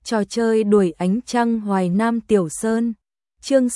Trò chơi đuổi ánh trăng Hoài Nam Tiểu Sơn. Chương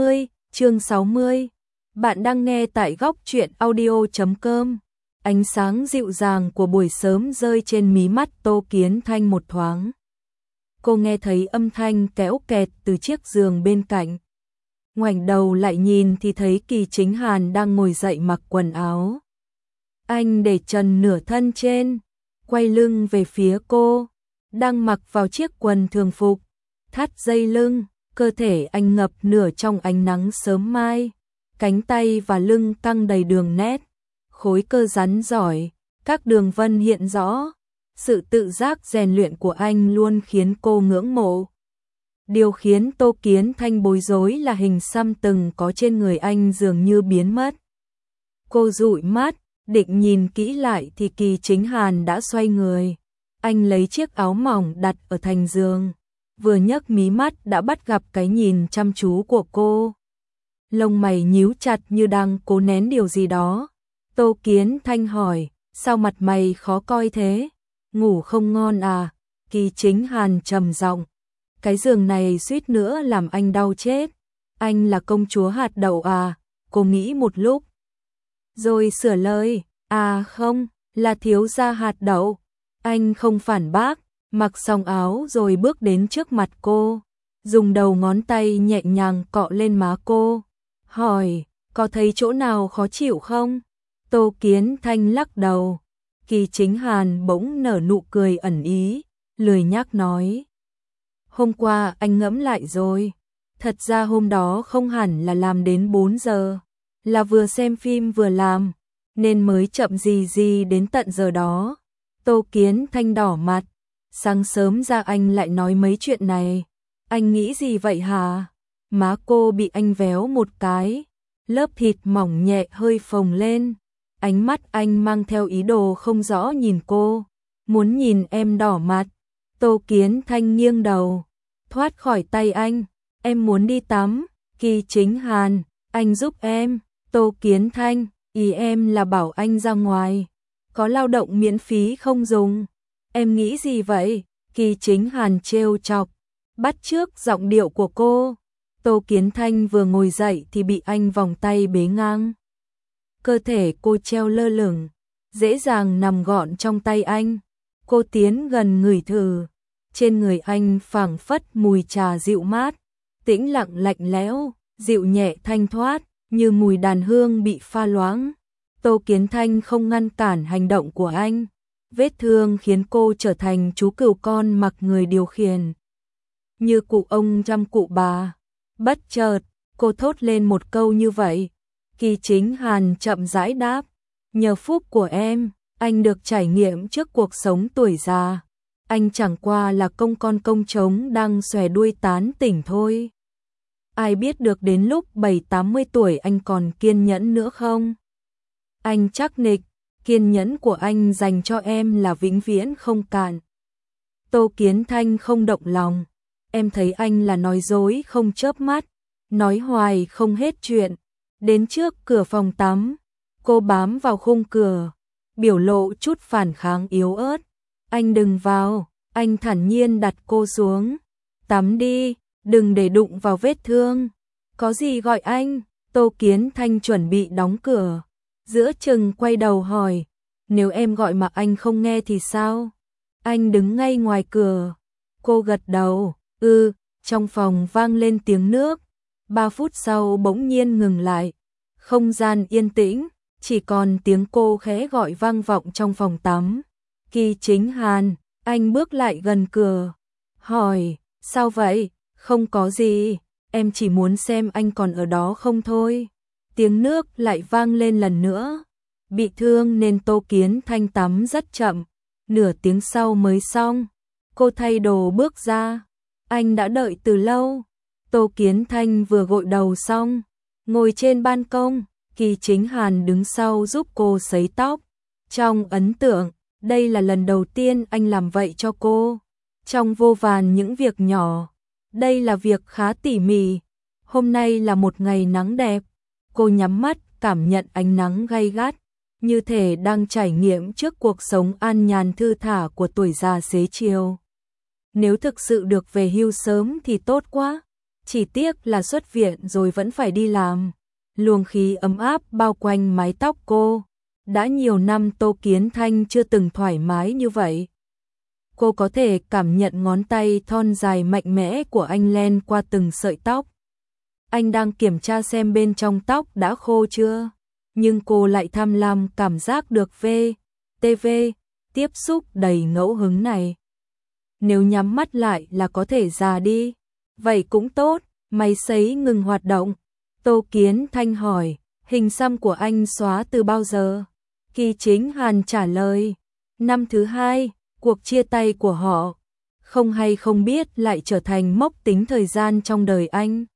60. Bạn đang nghe tại góc truyện audio.com. Ánh sáng dịu dàng của buổi sớm rơi trên mí mắt Tô Kiến Thanh một thoáng. Cô nghe thấy âm thanh kéo kẹt từ chiếc giường bên cạnh. Ngoảnh đầu lại nhìn thì thấy Kỳ Chính Hàn đang ngồi dậy mặc quần áo. Anh để trần nửa thân trên, quay lưng về phía cô, đang mặc vào chiếc quần thường phục, thắt dây lưng, cơ thể anh ngập nửa trong ánh nắng sớm mai, cánh tay và lưng căng đầy đường nét, khối cơ rắn giỏi, các đường vân hiện rõ, sự tự giác rèn luyện của anh luôn khiến cô ngưỡng mộ. Điều khiến Tô Kiến Thanh bối rối là hình xăm từng có trên người anh dường như biến mất. Cô dụi mắt, định nhìn kỹ lại thì Kỳ Chính Hàn đã xoay người. Anh lấy chiếc áo mỏng đặt ở thành giường, vừa nhấc mí mắt đã bắt gặp cái nhìn chăm chú của cô. Lông mày nhíu chặt như đang cố nén điều gì đó. Tô Kiến Thanh hỏi, sao mặt mày khó coi thế? Ngủ không ngon à? Kỳ Chính Hàn trầm giọng, cái giường này suýt nữa làm anh đau chết. Anh là công chúa hạt đậu à? Cô nghĩ một lúc, rồi sửa lời, à không, là thiếu gia hạt đậu. Anh không phản bác, mặc xong áo rồi bước đến trước mặt cô, dùng đầu ngón tay nhẹ nhàng cọ lên má cô, hỏi, có thấy chỗ nào khó chịu không? Tô Kiến Thanh lắc đầu. Kỳ Chính Hàn bỗng nở nụ cười ẩn ý, lười nhác nói, hôm qua anh ngẫm lại rồi, thật ra hôm đó không hẳn là làm đến 4 giờ, là vừa xem phim vừa làm, nên mới chậm gì đến tận giờ đó. Tô Kiến Thanh đỏ mặt, sáng sớm ra anh lại nói mấy chuyện này, anh nghĩ gì vậy hả? Má cô bị anh véo một cái, lớp thịt mỏng nhẹ hơi phồng lên, ánh mắt anh mang theo ý đồ không rõ nhìn cô, muốn nhìn em đỏ mặt. Tô Kiến Thanh nghiêng đầu, thoát khỏi tay anh, em muốn đi tắm. Kỳ Chính Hàn, anh giúp em. Tô Kiến Thanh, ý em là bảo anh ra ngoài, có lao động miễn phí không dùng. Em nghĩ gì vậy? Kỳ Chính Hàn trêu chọc, bắt chước giọng điệu của cô. Tô Kiến Thanh vừa ngồi dậy thì bị anh vòng tay bế ngang. Cơ thể cô treo lơ lửng, dễ dàng nằm gọn trong tay anh. Cô tiến gần ngửi thử, trên người anh phảng phất mùi trà dịu mát, tĩnh lặng lạnh lẽo, dịu nhẹ thanh thoát, như mùi đàn hương bị pha loãng. Tô Kiến Thanh không ngăn cản hành động của anh, vết thương khiến cô trở thành chú cừu con mặc người điều khiển. Như cụ ông chăm cụ bà. Bất chợt, cô thốt lên một câu như vậy. Kỳ Chính Hàn chậm rãi đáp, nhờ phúc của em, anh được trải nghiệm trước cuộc sống tuổi già. Anh chẳng qua là con công trống đang xòe đuôi tán tỉnh thôi. Ai biết được đến lúc 70-80 tuổi anh còn kiên nhẫn nữa không? Anh chắc nịch, kiên nhẫn của anh dành cho em là vĩnh viễn không cạn. Tô Kiến Thanh không động lòng, em thấy anh là nói dối không chớp mắt, nói hoài không hết chuyện. Đến trước cửa phòng tắm, cô bám vào khung cửa, biểu lộ chút phản kháng yếu ớt. Anh đừng vào, anh thản nhiên đặt cô xuống. Tắm đi, đừng để đụng vào vết thương. Có gì gọi anh? Tô Kiến Thanh chuẩn bị đóng cửa, giữa chừng quay đầu hỏi, nếu em gọi mà anh không nghe thì sao? Anh đứng ngay ngoài cửa. Cô gật đầu, trong phòng vang lên tiếng nước. 3 phút sau bỗng nhiên ngừng lại. Không gian yên tĩnh, chỉ còn tiếng cô khẽ gọi vang vọng trong phòng tắm. Kỳ Chính Hàn, anh bước lại gần cửa, hỏi, sao vậy? Không có gì, em chỉ muốn xem anh còn ở đó không thôi. Tiếng nước lại vang lên lần nữa. Bị thương nên Tô Kiến Thanh tắm rất chậm, nửa tiếng sau mới xong. Cô thay đồ bước ra. Anh đã đợi từ lâu. Tô Kiến Thanh vừa gội đầu xong, ngồi trên ban công, Kỳ Chính Hàn đứng sau giúp cô sấy tóc. Trong ấn tượng, đây là lần đầu tiên anh làm vậy cho cô. Trong vô vàn những việc nhỏ, đây là việc khá tỉ mỉ. Hôm nay là một ngày nắng đẹp. Cô nhắm mắt cảm nhận ánh nắng gay gắt, như thể đang trải nghiệm trước cuộc sống an nhàn thư thả của tuổi già xế chiều. Nếu thực sự được về hưu sớm thì tốt quá. Chỉ tiếc là xuất viện rồi vẫn phải đi làm. Luồng khí ấm áp bao quanh mái tóc cô. Đã nhiều năm Tô Kiến Thanh chưa từng thoải mái như vậy. Cô có thể cảm nhận ngón tay thon dài mạnh mẽ của anh len qua từng sợi tóc. Anh đang kiểm tra xem bên trong tóc đã khô chưa. Nhưng cô lại tham lam cảm giác được TV, tiếp xúc đầy ngẫu hứng này. Nếu nhắm mắt lại là có thể già đi. Vậy cũng tốt, máy sấy ngừng hoạt động. Tô Kiến Thanh hỏi, hình xăm của anh xóa từ bao giờ? Kỳ Chính Hàn trả lời, năm thứ 2, cuộc chia tay của họ. Không hay không biết lại trở thành mốc tính thời gian trong đời anh.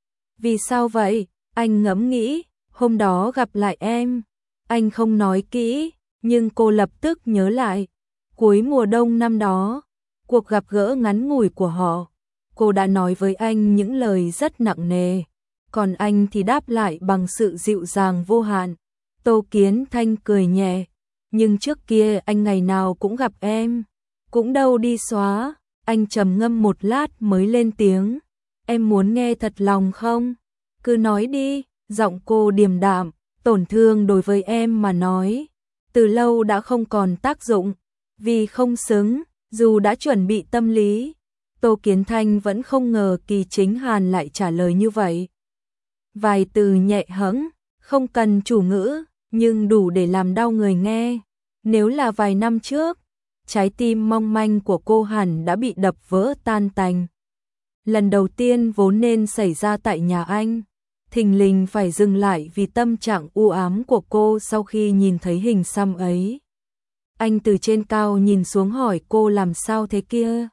Vì sao vậy? Anh ngẫm nghĩ, hôm đó gặp lại em. Anh không nói kỹ, nhưng cô lập tức nhớ lại. Cuối mùa đông năm đó, cuộc gặp gỡ ngắn ngủi của họ. Cô đã nói với anh những lời rất nặng nề. Còn anh thì đáp lại bằng sự dịu dàng vô hạn. Tô Kiến Thanh cười nhẹ. Nhưng trước kia anh ngày nào cũng gặp em. Cũng đâu đi xóa. Anh trầm ngâm một lát mới lên tiếng. Em muốn nghe thật lòng không? Cứ nói đi. Giọng cô điềm đạm. Tổn thương đối với em mà nói. Từ lâu đã không còn tác dụng. Vì không xứng. Dù đã chuẩn bị tâm lý. Tô Kiến Thanh vẫn không ngờ Kỳ Chính Hàn lại trả lời như vậy. Vài từ nhẹ hẫng, không cần chủ ngữ, nhưng đủ để làm đau người nghe. Nếu là vài năm trước, trái tim mong manh của cô hẳn đã bị đập vỡ tan tành. Lần đầu tiên vốn nên xảy ra tại nhà anh, thình lình phải dừng lại vì tâm trạng u ám của cô sau khi nhìn thấy hình xăm ấy. Anh từ trên cao nhìn xuống hỏi cô làm sao thế kia.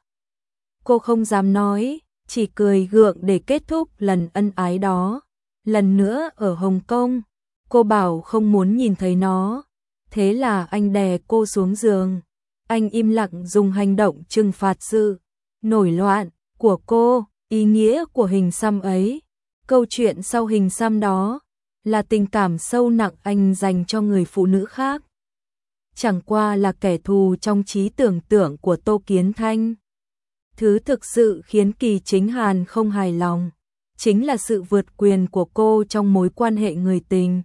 Cô không dám nói, chỉ cười gượng để kết thúc lần ân ái đó. Lần nữa ở Hồng Kông, cô bảo không muốn nhìn thấy nó. Thế là anh đè cô xuống giường. Anh im lặng dùng hành động trừng phạt sự nổi loạn của cô, ý nghĩa của hình xăm ấy. Câu chuyện sau hình xăm đó là tình cảm sâu nặng anh dành cho người phụ nữ khác. Chẳng qua là kẻ thù trong trí tưởng tượng của Tô Kiến Thanh. Thứ thực sự khiến Kỳ Chính Hàn không hài lòng chính là sự vượt quyền của cô trong mối quan hệ người tình.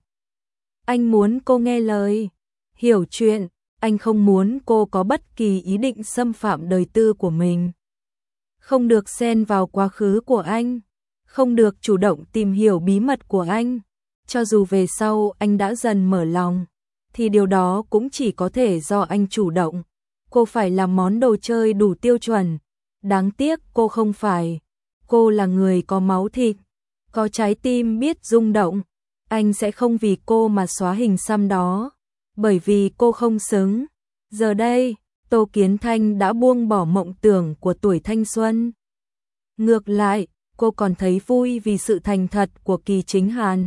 Anh muốn cô nghe lời, hiểu chuyện, anh không muốn cô có bất kỳ ý định xâm phạm đời tư của mình. Không được xen vào quá khứ của anh, không được chủ động tìm hiểu bí mật của anh. Cho dù về sau anh đã dần mở lòng, thì điều đó cũng chỉ có thể do anh chủ động. Cô phải là món đồ chơi đủ tiêu chuẩn. Đáng tiếc cô không phải. Cô là người có máu thịt, có trái tim biết rung động. Anh sẽ không vì cô mà xóa hình xăm đó, bởi vì cô không xứng. Giờ đây, Tô Kiến Thanh đã buông bỏ mộng tưởng của tuổi thanh xuân. Ngược lại, cô còn thấy vui vì sự thành thật của Kỳ Chính Hàn.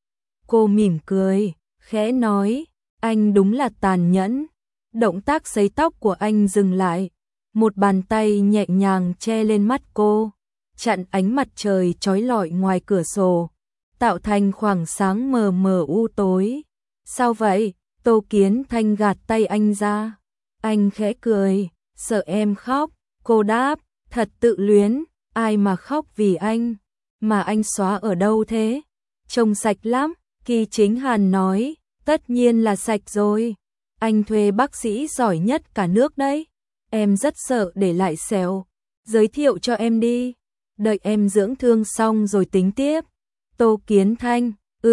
Cô mỉm cười, khẽ nói, anh đúng là tàn nhẫn. Động tác sấy tóc của anh dừng lại. Một bàn tay nhẹ nhàng che lên mắt cô, chặn ánh mặt trời chói lọi ngoài cửa sổ, tạo thành khoảng sáng mờ mờ u tối. Sao vậy? Tô Kiến Thanh gạt tay anh ra. Anh khẽ cười, sợ em khóc. Cô đáp, thật tự luyến, ai mà khóc vì anh. Mà anh xóa ở đâu thế? Trông sạch lắm, Kỳ Chính Hàn nói, tất nhiên là sạch rồi. Anh thuê bác sĩ giỏi nhất cả nước đấy. Em rất sợ để lại sẹo. Giới thiệu cho em đi. Đợi em dưỡng thương xong rồi tính tiếp. Tô Kiến Thanh,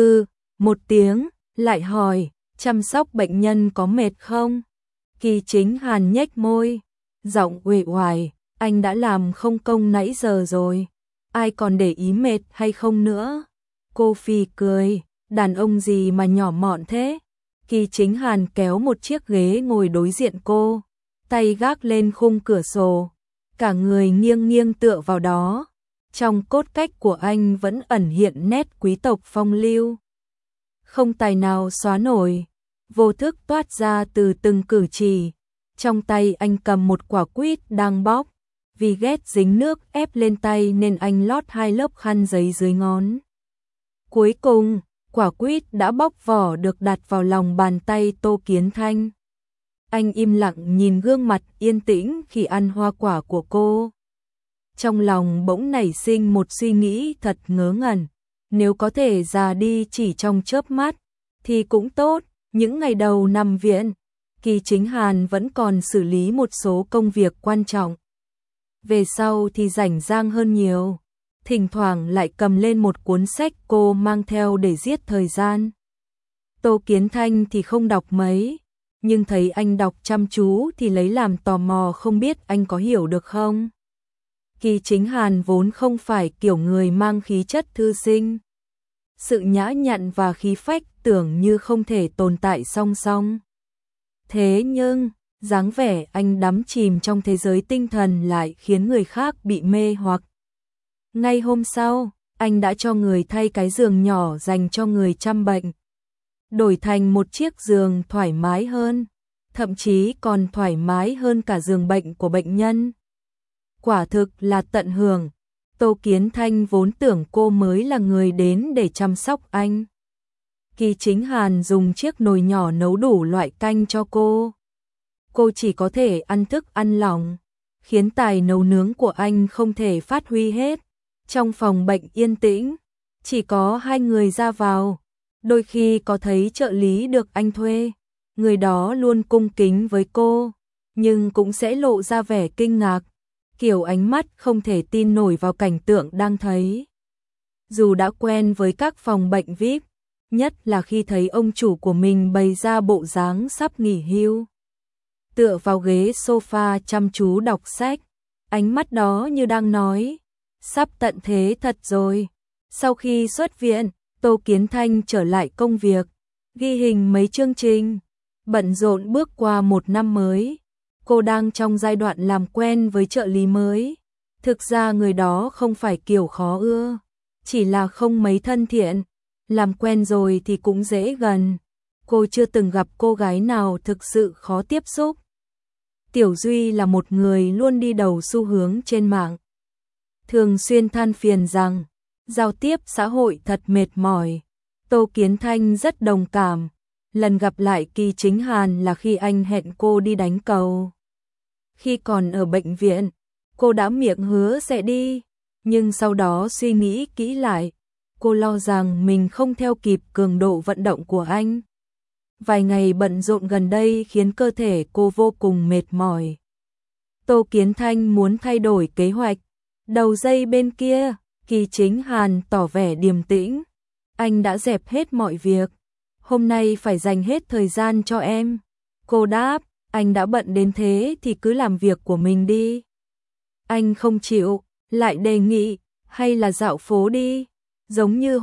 một tiếng, lại hỏi, chăm sóc bệnh nhân có mệt không? Kỳ Chính Hàn nhếch môi, giọng uể oải, anh đã làm không công nãy giờ rồi. Ai còn để ý mệt hay không nữa? Cô phì cười, đàn ông gì mà nhỏ mọn thế? Kỳ Chính Hàn kéo một chiếc ghế ngồi đối diện cô, tay gác lên khung cửa sổ, cả người nghiêng nghiêng tựa vào đó. Trong cốt cách của anh vẫn ẩn hiện nét quý tộc phong lưu, không tài nào xóa nổi, vô thức toát ra từ từng cử chỉ. Trong tay anh cầm một quả quýt đang bóc, vì ghét dính nước ép lên tay nên anh lót 2 lớp khăn giấy dưới ngón. Cuối cùng, quả quýt đã bóc vỏ được đặt vào lòng bàn tay Tô Kiến Thanh. Anh im lặng nhìn gương mặt yên tĩnh khi ăn hoa quả của cô. Trong lòng bỗng nảy sinh một suy nghĩ thật ngớ ngẩn. Nếu có thể già đi chỉ trong chớp mắt, thì cũng tốt. Những ngày đầu nằm viện, Kỳ Chính Hàn vẫn còn xử lý một số công việc quan trọng. Về sau thì rảnh rang hơn nhiều. Thỉnh thoảng lại cầm lên một cuốn sách cô mang theo để giết thời gian. Tô Kiến Thanh thì không đọc mấy, nhưng thấy anh đọc chăm chú thì lấy làm tò mò không biết anh có hiểu được không. Kỳ Chính Hàn vốn không phải kiểu người mang khí chất thư sinh. Sự nhã nhặn và khí phách tưởng như không thể tồn tại song song. Thế nhưng, dáng vẻ anh đắm chìm trong thế giới tinh thần lại khiến người khác bị mê hoặc. Ngay hôm sau, anh đã cho người thay cái giường nhỏ dành cho người chăm bệnh. Đổi thành một chiếc giường thoải mái hơn, thậm chí còn thoải mái hơn cả giường bệnh của bệnh nhân. Quả thực là tận hưởng. Tô Kiến Thanh vốn tưởng cô mới là người đến để chăm sóc anh. Kỳ Chính Hàn dùng chiếc nồi nhỏ nấu đủ loại canh cho cô. Cô chỉ có thể ăn thức ăn lỏng, khiến tài nấu nướng của anh không thể phát huy hết. Trong phòng bệnh yên tĩnh, chỉ có hai người ra vào. Đôi khi có thấy trợ lý được anh thuê, người đó luôn cung kính với cô, nhưng cũng sẽ lộ ra vẻ kinh ngạc, kiểu ánh mắt không thể tin nổi vào cảnh tượng đang thấy. Dù đã quen với các phòng bệnh VIP, nhất là khi thấy ông chủ của mình bày ra bộ dáng sắp nghỉ hưu, tựa vào ghế sofa chăm chú đọc sách, ánh mắt đó như đang nói, sắp tận thế thật rồi. Sau khi xuất viện, Tô Kiến Thanh trở lại công việc, ghi hình mấy chương trình, bận rộn bước qua một năm mới. Cô đang trong giai đoạn làm quen với trợ lý mới. Thực ra người đó không phải kiểu khó ưa, chỉ là không mấy thân thiện. Làm quen rồi thì cũng dễ gần. Cô chưa từng gặp cô gái nào thực sự khó tiếp xúc. Tiểu Duy là một người luôn đi đầu xu hướng trên mạng. Thường xuyên than phiền rằng giao tiếp xã hội thật mệt mỏi. Tô Kiến Thanh rất đồng cảm. Lần gặp lại Kỳ Chính Hàn là khi anh hẹn cô đi đánh cầu. Khi còn ở bệnh viện, cô đã miệng hứa sẽ đi, nhưng sau đó suy nghĩ kỹ lại, cô lo rằng mình không theo kịp cường độ vận động của anh. Vài ngày bận rộn gần đây khiến cơ thể cô vô cùng mệt mỏi. Tô Kiến Thanh muốn thay đổi kế hoạch. Đầu dây bên kia, Kỳ Chính Hàn tỏ vẻ điềm tĩnh. Anh đã dẹp hết mọi việc. Hôm nay phải dành hết thời gian cho em. Cô đáp, anh đã bận đến thế thì cứ làm việc của mình đi. Anh không chịu, lại đề nghị, hay là dạo phố đi. Giống như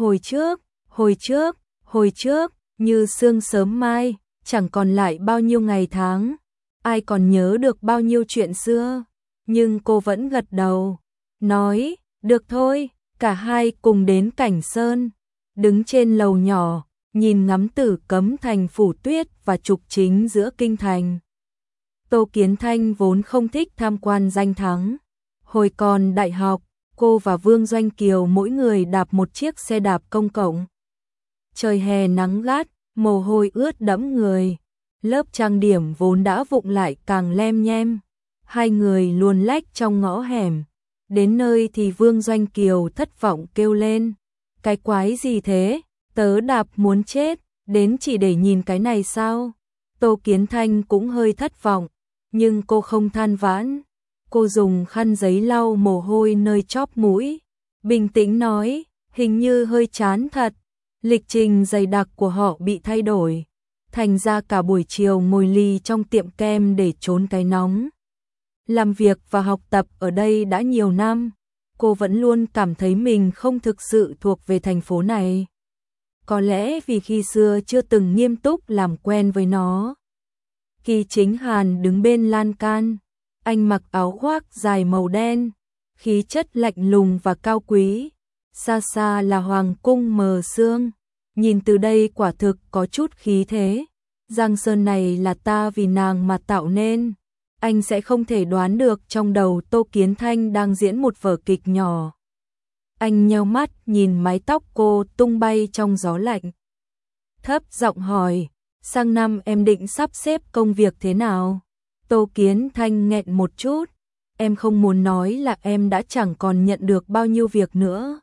hồi trước, như sương sớm mai, chẳng còn lại bao nhiêu ngày tháng. Ai còn nhớ được bao nhiêu chuyện xưa. Nhưng cô vẫn gật đầu, nói, được thôi, cả hai cùng đến Cảnh Sơn. Đứng trên lầu nhỏ, nhìn ngắm Tử Cấm Thành phủ tuyết và trục chính giữa kinh thành. Tô Kiến Thanh vốn không thích tham quan danh thắng. Hồi còn đại học, cô và Vương Doanh Kiều mỗi người đạp một chiếc xe đạp công cộng. Trời hè nắng gắt, mồ hôi ướt đẫm người. Lớp trang điểm vốn đã vụng lại càng lem nhem. Hai người luồn lách trong ngõ hẻm. Đến nơi thì Vương Doanh Kiều thất vọng kêu lên. Cái quái gì thế? Tớ đạp muốn chết, đến chỉ để nhìn cái này sao? Tô Kiến Thanh cũng hơi thất vọng, nhưng cô không than vãn. Cô dùng khăn giấy lau mồ hôi nơi chóp mũi, bình tĩnh nói, hình như hơi chán thật. Lịch trình dày đặc của họ bị thay đổi, thành ra cả buổi chiều ngồi lì trong tiệm kem để trốn cái nóng. Làm việc và học tập ở đây đã nhiều năm, cô vẫn luôn cảm thấy mình không thực sự thuộc về thành phố này. Có lẽ vì khi xưa chưa từng nghiêm túc làm quen với nó. Kỳ Chính Hàn đứng bên lan can, anh mặc áo khoác dài màu đen, khí chất lạnh lùng và cao quý. Xa xa là hoàng cung mờ sương, nhìn từ đây quả thực có chút khí thế. Giang sơn này là ta vì nàng mà tạo nên. Anh sẽ không thể đoán được trong đầu Tô Kiến Thanh đang diễn một vở kịch nhỏ. Anh nheo mắt nhìn mái tóc cô tung bay trong gió lạnh. Thấp giọng hỏi, sang năm em định sắp xếp công việc thế nào? Tô Kiến Thanh nghẹn một chút, em không muốn nói là em đã chẳng còn nhận được bao nhiêu việc nữa.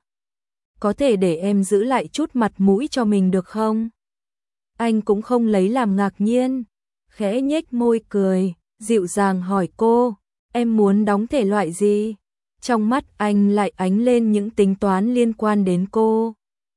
Có thể để em giữ lại chút mặt mũi cho mình được không? Anh cũng không lấy làm ngạc nhiên, khẽ nhếch môi cười, dịu dàng hỏi cô, em muốn đóng thể loại gì? Trong mắt anh lại ánh lên những tính toán liên quan đến cô.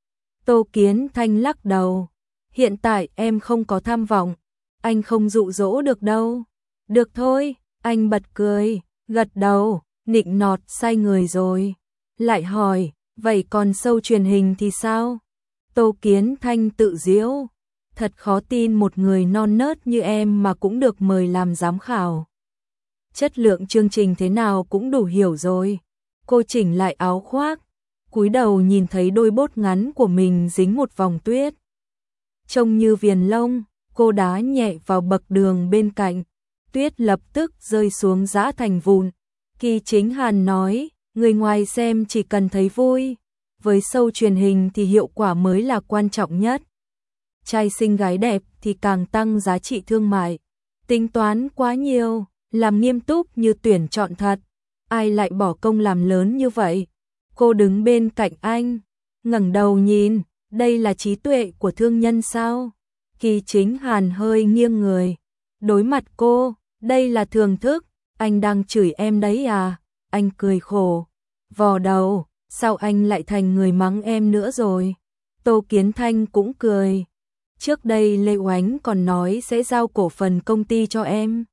Tô Kiến Thanh lắc đầu, hiện tại em không có tham vọng, anh không dụ dỗ được đâu. Được thôi, anh bật cười, gật đầu, nịnh nọt say người rồi. Lại hỏi, vậy còn show truyền hình thì sao? Tô Kiến Thanh tự giễu, thật khó tin một người non nớt như em mà cũng được mời làm giám khảo. Chất lượng chương trình thế nào cũng đủ hiểu rồi. Cô chỉnh lại áo khoác, cúi đầu nhìn thấy đôi bốt ngắn của mình dính một vòng tuyết. Trông như viền lông, cô đá nhẹ vào bậc đường bên cạnh, tuyết lập tức rơi xuống rã thành vụn. Kỳ Chính Hàn nói, người ngoài xem chỉ cần thấy vui, với show truyền hình thì hiệu quả mới là quan trọng nhất. Trai xinh gái đẹp thì càng tăng giá trị thương mại. Tính toán quá nhiều, làm nghiêm túc như tuyển chọn thật, ai lại bỏ công làm lớn như vậy? Cô đứng bên cạnh anh, ngẩng đầu nhìn, đây là trí tuệ của thương nhân sao? Kỳ Chính Hàn hơi nghiêng người, đối mặt cô, đây là thưởng thức, anh đang chửi em đấy à? Anh cười khổ, vò đầu, sao anh lại thành người mắng em nữa rồi? Tô Kiến Thanh cũng cười, trước đây Lê Oánh còn nói sẽ giao cổ phần công ty cho em.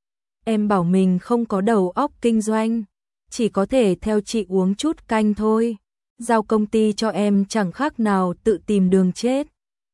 Em bảo mình không có đầu óc kinh doanh, chỉ có thể theo chị uống chút canh thôi. Giao công ty cho em chẳng khác nào tự tìm đường chết.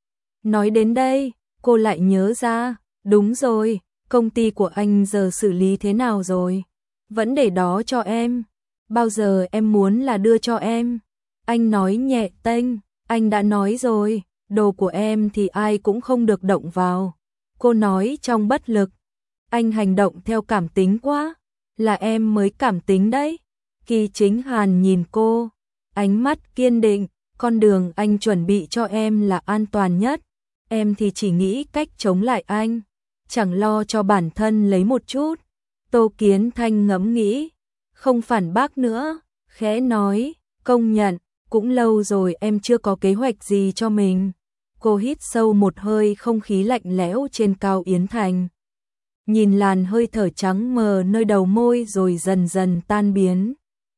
Nói đến đây, cô lại nhớ ra, đúng rồi, công ty của anh giờ xử lý thế nào rồi? Vẫn để đó cho em. Bao giờ em muốn là đưa cho em? Anh nói nhẹ tênh, anh đã nói rồi, đồ của em thì ai cũng không được động vào. Cô nói trong bất lực. Anh hành động theo cảm tính quá, là em mới cảm tính đấy. Kỳ Chính Hàn nhìn cô, ánh mắt kiên định, con đường anh chuẩn bị cho em là an toàn nhất. Em thì chỉ nghĩ cách chống lại anh, chẳng lo cho bản thân lấy một chút. Tô Kiến Thanh ngẫm nghĩ, không phản bác nữa, khẽ nói, công nhận, cũng lâu rồi em chưa có kế hoạch gì cho mình. Cô hít sâu một hơi không khí lạnh lẽo trên cao Yến Thành. Nhìn làn hơi thở trắng mờ nơi đầu môi rồi dần dần tan biến.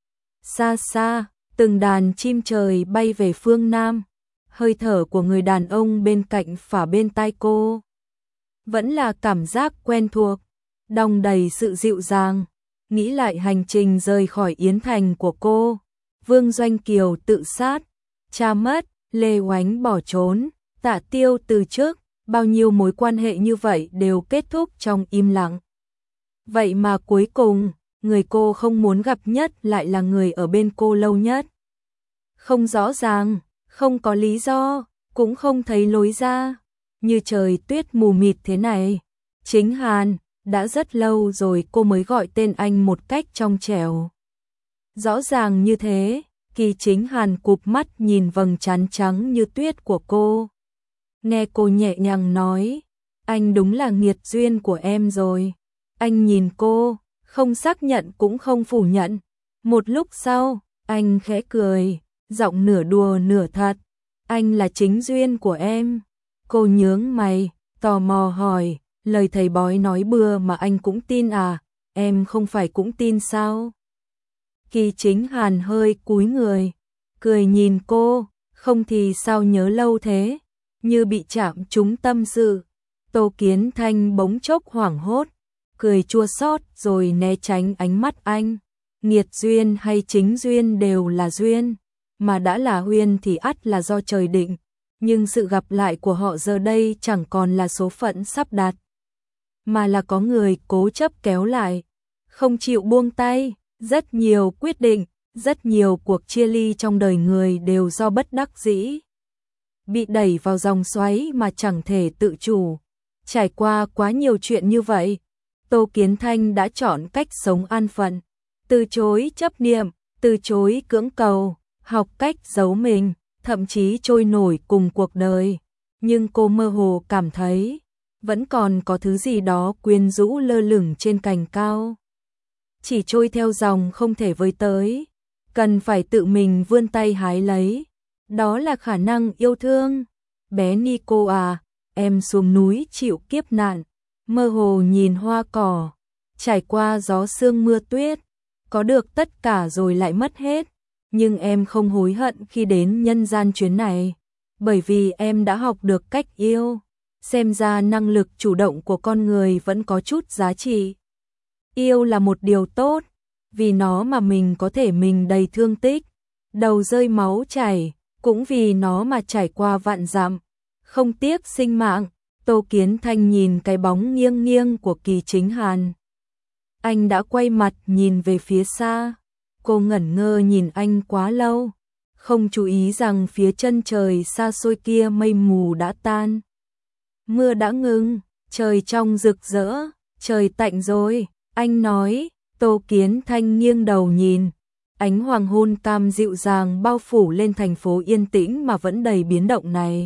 Xa xa, từng đàn chim trời bay về phương Nam, hơi thở của người đàn ông bên cạnh phả bên tai cô. Vẫn là cảm giác quen thuộc, đong đầy sự dịu dàng. Nghĩ lại hành trình rời khỏi Yến Thành của cô, Vương Doanh Kiều tự sát, cha mất, Lê Oánh bỏ trốn, Tạ Tiêu từ chức, bao nhiêu mối quan hệ như vậy đều kết thúc trong im lặng. Vậy mà cuối cùng, người cô không muốn gặp nhất lại là người ở bên cô lâu nhất. Không rõ ràng, không có lý do, cũng không thấy lối ra, như trời tuyết mù mịt thế này. Chính Hàn, đã rất lâu rồi cô mới gọi tên anh một cách trong trẻo. Rõ ràng như thế, Kỳ Chính Hàn cụp mắt nhìn vầng trán trắng như tuyết của cô. Nghe cô nhẹ nhàng nói, anh đúng là nghiệt duyên của em rồi. Anh nhìn cô, không xác nhận cũng không phủ nhận. Một lúc sau, anh khẽ cười, giọng nửa đùa nửa thật. Anh là chính duyên của em. Cô nhướng mày, tò mò hỏi, lời thầy bói nói bừa mà anh cũng tin à? Em không phải cũng tin sao? Kỳ Chính Hàn hơi cúi người, cười nhìn cô, không thì sao nhớ lâu thế? Như bị chạm trúng tâm sự. Tô Kiến Thanh bỗng chốc hoảng hốt, cười chua xót rồi né tránh ánh mắt anh. Nghiệt duyên hay chính duyên đều là duyên, mà đã là huyên thì ắt là do trời định, nhưng sự gặp lại của họ giờ đây chẳng còn là số phận sắp đặt, mà là có người cố chấp kéo lại, không chịu buông tay. Rất nhiều quyết định, rất nhiều cuộc chia ly trong đời người đều do bất đắc dĩ, bị đẩy vào dòng xoáy mà chẳng thể tự chủ. Trải qua quá nhiều chuyện như vậy, Tô Kiến Thanh đã chọn cách sống an phận, từ chối chấp niệm, từ chối cưỡng cầu, học cách giấu mình, thậm chí trôi nổi cùng cuộc đời. Nhưng cô mơ hồ cảm thấy, vẫn còn có thứ gì đó quyến rũ lơ lửng trên cành cao. Chỉ trôi theo dòng không thể với tới, cần phải tự mình vươn tay hái lấy. Đó là khả năng yêu thương. Bé Nico à, em xuống núi chịu kiếp nạn, mơ hồ nhìn hoa cỏ, trải qua gió sương mưa tuyết, có được tất cả rồi lại mất hết. Nhưng em không hối hận khi đến nhân gian chuyến này, bởi vì em đã học được cách yêu. Xem ra năng lực chủ động của con người vẫn có chút giá trị. Yêu là một điều tốt, vì nó mà mình có thể mình đầy thương tích, đầu rơi máu chảy, cũng vì nó mà trải qua vạn dặm, không tiếc sinh mạng. Tô Kiến Thanh nhìn cái bóng nghiêng nghiêng của Kỳ Chính Hàn. Anh đã quay mặt nhìn về phía xa. Cô ngẩn ngơ nhìn anh quá lâu, không chú ý rằng phía chân trời xa xôi kia mây mù đã tan. Mưa đã ngừng, trời trong rực rỡ, trời tạnh rồi, anh nói. Tô Kiến Thanh nghiêng đầu nhìn, ánh hoàng hôn cam dịu dàng bao phủ lên thành phố yên tĩnh mà vẫn đầy biến động này.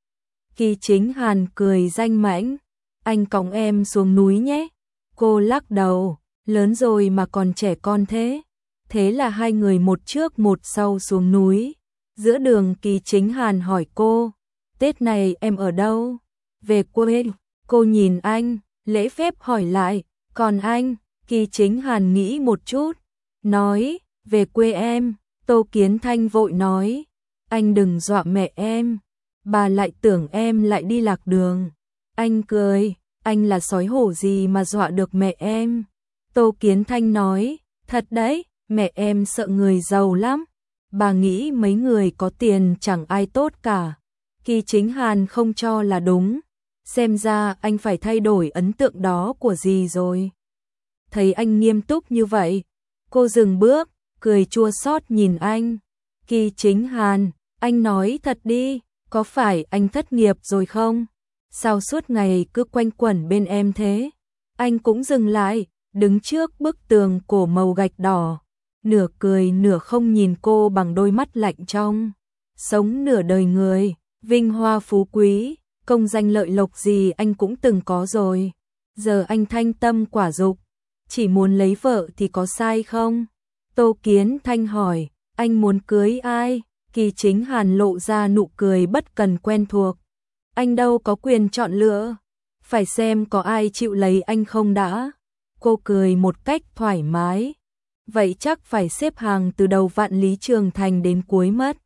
Kỳ Chính Hàn cười danh mãnh, anh cõng em xuống núi nhé. Cô lắc đầu, lớn rồi mà còn trẻ con thế. Thế là hai người một trước một sau xuống núi. Giữa đường Kỳ Chính Hàn hỏi cô, Tết này em ở đâu? Về quê. Cô nhìn anh, lễ phép hỏi lại, còn anh? Kỳ Chính Hàn nghĩ một chút, nói, về quê em. Tô Kiến Thanh vội nói, anh đừng dọa mẹ em, bà lại tưởng em lại đi lạc đường. Anh cười, anh là sói hổ gì mà dọa được mẹ em? Tô Kiến Thanh nói, thật đấy, mẹ em sợ người giàu lắm, bà nghĩ mấy người có tiền chẳng ai tốt cả. Kỳ Chính Hàn không cho là đúng, xem ra anh phải thay đổi ấn tượng đó của dì rồi. Thấy anh nghiêm túc như vậy, cô dừng bước, cười chua xót nhìn anh. Kỳ Chính Hàn, anh nói thật đi, có phải anh thất nghiệp rồi không? Sao suốt ngày cứ quanh quẩn bên em thế? Anh cũng dừng lại, đứng trước bức tường cổ màu gạch đỏ, nửa cười nửa không nhìn cô bằng đôi mắt lạnh trong. Sống nửa đời người, vinh hoa phú quý, công danh lợi lộc gì anh cũng từng có rồi. Giờ anh thanh tâm quả dục, chỉ muốn lấy vợ thì có sai không? Tô Kiến Thanh hỏi, anh muốn cưới ai? Kỳ Chính Hàn lộ ra nụ cười bất cần quen thuộc. Anh đâu có quyền chọn lựa, phải xem có ai chịu lấy anh không đã. Cô cười một cách thoải mái. Vậy chắc phải xếp hàng từ đầu Vạn Lý Trường Thành đến cuối mất.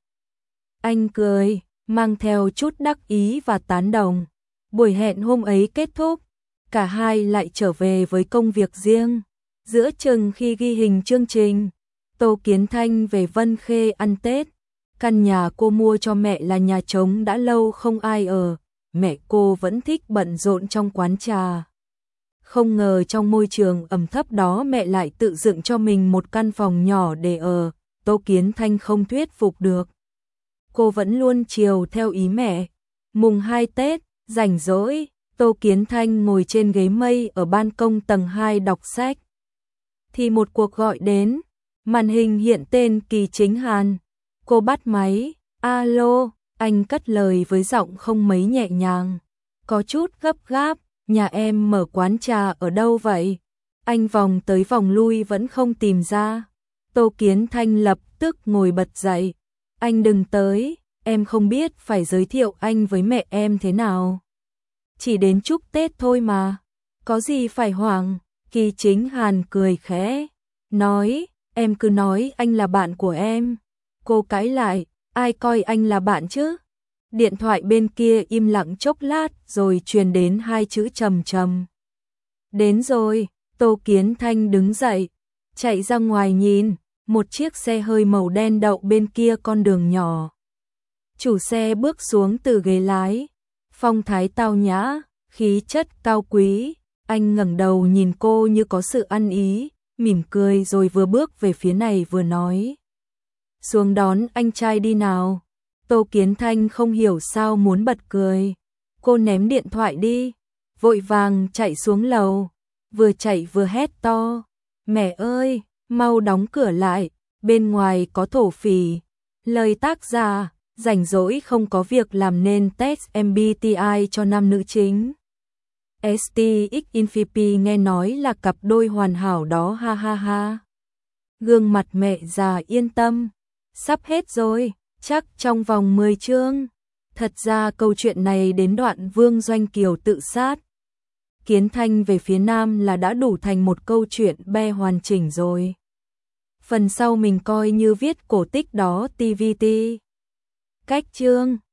Anh cười, mang theo chút đắc ý và tán đồng. Buổi hẹn hôm ấy kết thúc, cả hai lại trở về với công việc riêng. Giữa chừng khi ghi hình chương trình, Tô Kiến Thanh về Vân Khê ăn Tết. Căn nhà cô mua cho mẹ là nhà trống đã lâu không ai ở, mẹ cô vẫn thích bận rộn trong quán trà. Không ngờ trong môi trường ẩm thấp đó mẹ lại tự dựng cho mình một căn phòng nhỏ để ở. Tô Kiến Thanh không thuyết phục được. Cô vẫn luôn chiều theo ý mẹ. Mùng 2 Tết, rảnh rỗi, Tô Kiến Thanh ngồi trên ghế mây ở ban công tầng 2 đọc sách. Thì một cuộc gọi đến, màn hình hiện tên Kỳ Chính Hàn. Cô bắt máy, alo, anh cất lời với giọng không mấy nhẹ nhàng. Có chút gấp gáp, nhà em mở quán trà ở đâu vậy? Anh vòng tới vòng lui vẫn không tìm ra. Tô Kiến Thanh lập tức ngồi bật dậy. Anh đừng tới, em không biết phải giới thiệu anh với mẹ em thế nào. Chỉ đến chúc Tết thôi mà, có gì phải hoảng. Kỳ Chính Hàn cười khẽ, nói, em cứ nói anh là bạn của em. Cô cãi lại, ai coi anh là bạn chứ? Điện thoại bên kia im lặng chốc lát rồi truyền đến hai chữ trầm trầm. Đến rồi. Tô Kiến Thanh đứng dậy, chạy ra ngoài nhìn, một chiếc xe hơi màu đen đậu bên kia con đường nhỏ. Chủ xe bước xuống từ ghế lái, phong thái tao nhã, khí chất cao quý. Anh ngẩng đầu nhìn cô như có sự ăn ý, mỉm cười rồi vừa bước về phía này vừa nói. Xuống đón anh trai đi nào. Tô Kiến Thanh không hiểu sao muốn bật cười. Cô ném điện thoại đi, vội vàng chạy xuống lầu, vừa chạy vừa hét to. Mẹ ơi, mau đóng cửa lại, bên ngoài có thổ phỉ. Lời tác giả, rảnh rỗi không có việc làm nên test MBTI cho nam nữ chính. STX Infinity nghe nói là cặp đôi hoàn hảo đó ha ha ha. Gương mặt mẹ già yên tâm. Sắp hết rồi, chắc trong vòng 10 chương. Thật ra câu chuyện này đến đoạn Vương Doanh Kiều tự sát. Kiến Thanh về phía Nam là đã đủ thành một câu chuyện be hoàn chỉnh rồi. Phần sau mình coi như viết cổ tích đó TVT. Cách chương